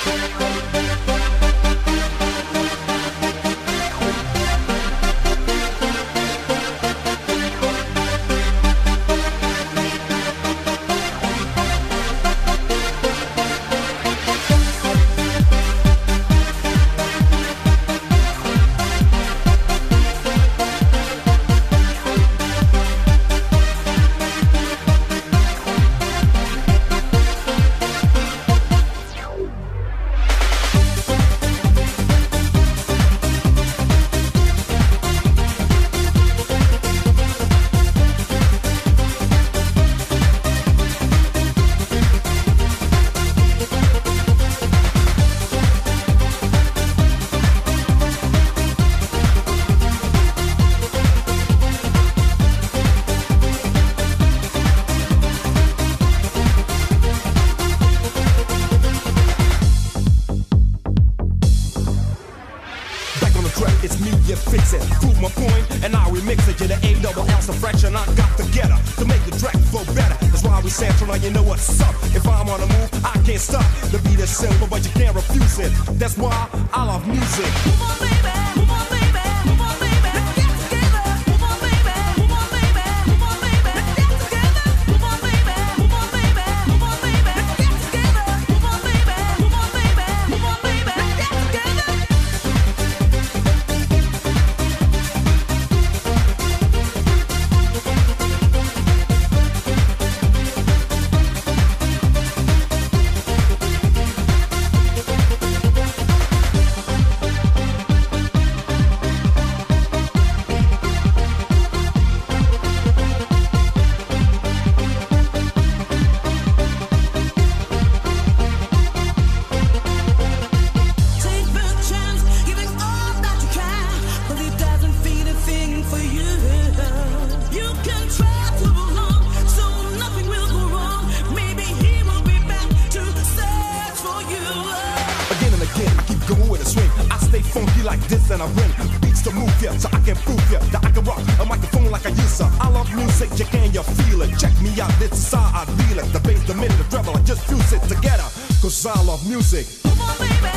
It's me, you fix it. Prove my point, and I remix it. You're the A-double-L, the fraction I got together to make the track flow better. That's why we sample, now you know what's up. If I'm on the move, I can't stop. The beat is simple, but you can't refuse it. That's why I love music. Move on, baby. Move on, baby. Move on, baby. Let's get together. Move on, baby. Move on, baby. Move on, baby. Let's get together. Move on, baby. Move on, baby. Move on, baby. Let's get together. Move on, baby. Move on, baby. Move on, baby. Let's get together. Like this and I win beats to move ya, so I can prove ya that I can rock a microphone like I used to. I love music, you can you feel it? Check me out, this is how I feel it. The bass, the minute, the treble, I just fuse it together. Cause I love music. Move on, baby.